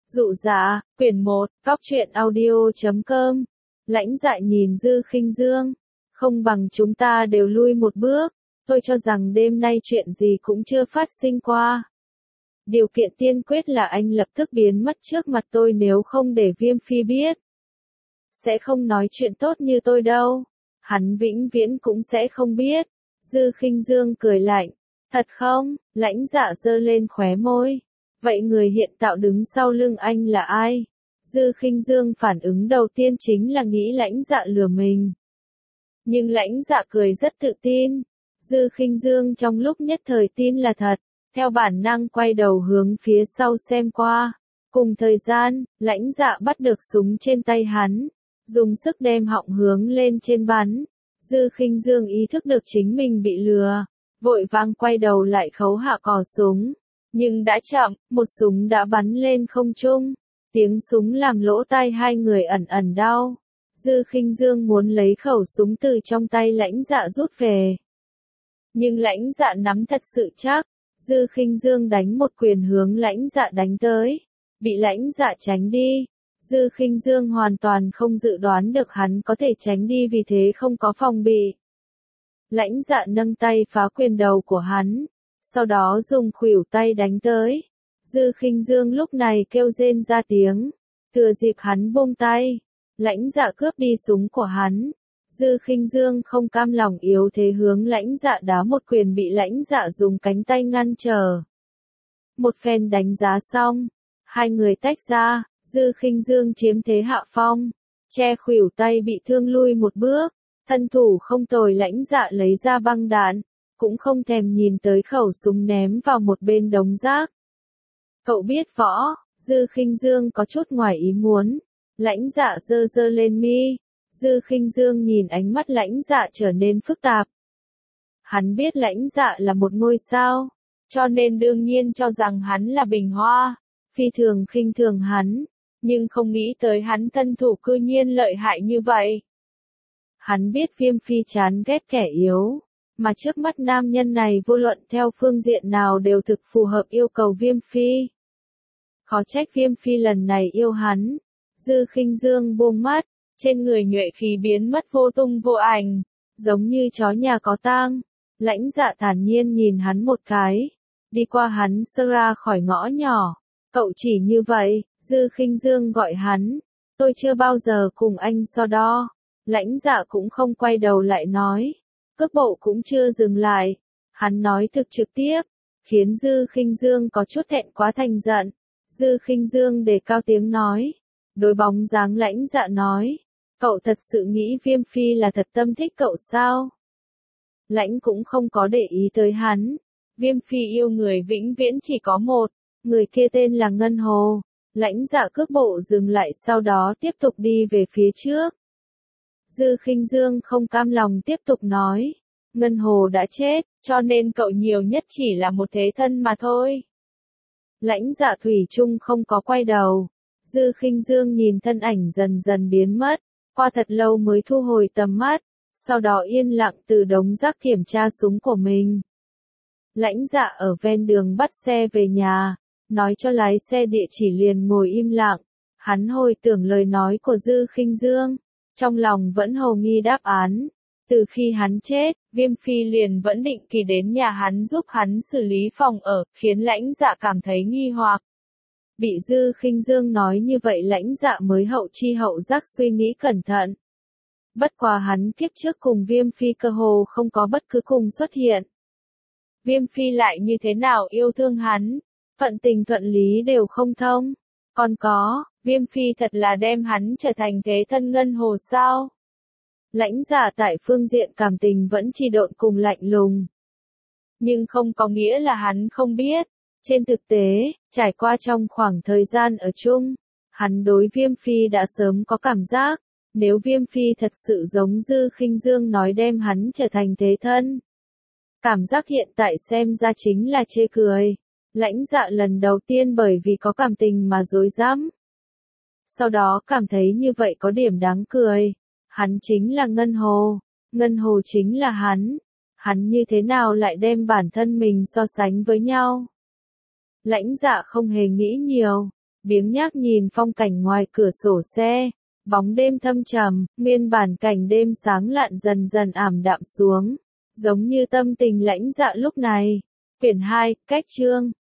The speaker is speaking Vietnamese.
Dụ Dạ, quyển 1, góc truyện audio.com. Lãnh Dạ nhìn Dư Khinh Dương, không bằng chúng ta đều lui một bước, tôi cho rằng đêm nay chuyện gì cũng chưa phát sinh qua. Điều kiện tiên quyết là anh lập tức biến mất trước mặt tôi, nếu không để Viêm Phi biết. Sẽ không nói chuyện tốt như tôi đâu, hắn vĩnh viễn cũng sẽ không biết. Dư Khinh Dương cười lạnh, thật không? Lãnh Dạ giơ lên khóe môi. Vậy người hiện tại đứng sau lưng anh là ai? Dư Khinh Dương phản ứng đầu tiên chính là nghĩ Lãnh Dạ lừa mình. Nhưng Lãnh Dạ cười rất tự tin. Dư Khinh Dương trong lúc nhất thời tin là thật, theo bản năng quay đầu hướng phía sau xem qua. Cùng thời gian, Lãnh Dạ bắt được súng trên tay hắn, dùng sức đem họng hướng lên trên bắn. Dư Khinh Dương ý thức được chính mình bị lừa, vội vàng quay đầu lại khấu hạ cò súng. Nhưng đã chậm, một súng đã bắn lên không trung. Tiếng súng làm lỗ tai hai người ẩn ẩn đau. Dư Khinh Dương muốn lấy khẩu súng từ trong tay Lãnh Dạ rút về. Nhưng Lãnh Dạ nắm thật sự chắc. Dư Khinh Dương đánh một quyền hướng Lãnh Dạ đánh tới. Bị Lãnh Dạ tránh đi. Dư Khinh Dương hoàn toàn không dự đoán được hắn có thể tránh đi, vì thế không có phòng bị. Lãnh Dạ nâng tay phá quyền đầu của hắn, sau đó dùng khuỷu tay đánh tới. Dư Khinh Dương lúc này kêu rên ra tiếng, thừa dịp hắn buông tay, Lãnh Dạ cướp đi súng của hắn. Dư Khinh Dương không cam lòng yếu thế hướng Lãnh Dạ đá một quyền, bị Lãnh Dạ dùng cánh tay ngăn trở. Một phen đánh giá xong, hai người tách ra. Dư Khinh Dương chiếm thế hạ phong, che khuỷu tay bị thương lui một bước. Thân thủ không tồi Lãnh Dạ lấy ra băng đạn, cũng không thèm nhìn tới khẩu súng ném vào một bên đống rác. Cậu biết võ? Dư Khinh Dương có chút ngoài ý muốn. Lãnh Dạ giơ giơ lên mi. Dư Khinh Dương nhìn ánh mắt Lãnh Dạ trở nên phức tạp. Hắn biết Lãnh Dạ là một ngôi sao, cho nên đương nhiên cho rằng hắn là bình hoa, phi thường khinh thường hắn, nhưng không nghĩ tới hắn thân thủ cư nhiên lợi hại như vậy. Hắn biết Viêm Phi chán ghét kẻ yếu, mà trước mắt nam nhân này vô luận theo phương diện nào đều thực phù hợp yêu cầu Viêm Phi. Khó trách Viêm Phi lần này yêu hắn. Dư Khinh Dương buông mắt, trên người nhuệ khí biến mất vô tung vô ảnh, giống như chó nhà có tang. Lãnh Dạ thản nhiên nhìn hắn một cái, đi qua hắn sơ ra khỏi ngõ nhỏ. Cậu chỉ như vậy? Dư Khinh Dương gọi hắn. Tôi chưa bao giờ cùng anh so đo. Lãnh Dạ cũng không quay đầu lại nói. Cước bộ cũng chưa dừng lại. Hắn nói thực trực tiếp, khiến Dư Khinh Dương có chút thẹn quá thành giận. Dư Khinh Dương đề cao tiếng nói. Đối bóng dáng Lãnh Dạ nói. Cậu thật sự nghĩ Viêm Phi là thật tâm thích cậu sao? Lãnh cũng không có để ý tới hắn. Viêm Phi yêu người vĩnh viễn chỉ có một. Người kia tên là Ngân Hồ. Lãnh Dạ cước bộ dừng lại, sau đó tiếp tục đi về phía trước. Dư Khinh Dương không cam lòng tiếp tục nói. Ngân Hồ đã chết, cho nên cậu nhiều nhất chỉ là một thế thân mà thôi. Lãnh Dạ thủy chung không có quay đầu. Dư Khinh Dương nhìn thân ảnh dần dần biến mất, qua thật lâu mới thu hồi tầm mắt, sau đó yên lặng từ đống rác kiểm tra súng của mình. Lãnh Dạ ở ven đường bắt xe về nhà, nói cho lái xe địa chỉ liền ngồi im lặng. Hắn hồi tưởng lời nói của Dư Khinh Dương, trong lòng vẫn hồ nghi đáp án. Từ khi hắn chết, Viêm Phi liền vẫn định kỳ đến nhà hắn giúp hắn xử lý phòng ở, khiến Lãnh Dạ cảm thấy nghi hoặc. Bị Dư Khinh Dương nói như vậy Lãnh Dạ mới hậu chi hậu giác suy nghĩ cẩn thận. Bất quá hắn kiếp trước cùng Viêm Phi cơ hồ không có bất cứ cùng xuất hiện. Viêm Phi lại như thế nào yêu thương hắn, thuận tình thuận lý đều không thông. Còn có, Viêm Phi thật là đem hắn trở thành thế thân Ngân Hồ sao? Lãnh Dạ tại phương diện cảm tình vẫn chỉ độn cùng lạnh lùng. Nhưng không có nghĩa là hắn không biết. Trên thực tế, trải qua trong khoảng thời gian ở chung, hắn đối Viêm Phi đã sớm có cảm giác. Nếu Viêm Phi thật sự giống Dư Khinh Dương nói đem hắn trở thành thế thân, cảm giác hiện tại xem ra chính là chê cười. Lãnh Dạ lần đầu tiên bởi vì có cảm tình mà rối rắm. Sau đó cảm thấy như vậy có điểm đáng cười. Hắn chính là Ngân Hồ. Ngân Hồ chính là hắn. Hắn như thế nào lại đem bản thân mình so sánh với nhau? Lãnh Dạ không hề nghĩ nhiều. biếng nhác nhìn phong cảnh ngoài cửa sổ xe. Bóng đêm thâm trầm, nguyên bản cảnh đêm sáng lạn dần dần ảm đạm xuống, giống như tâm tình lãnh dạ lúc này. Quyển 2, cách chương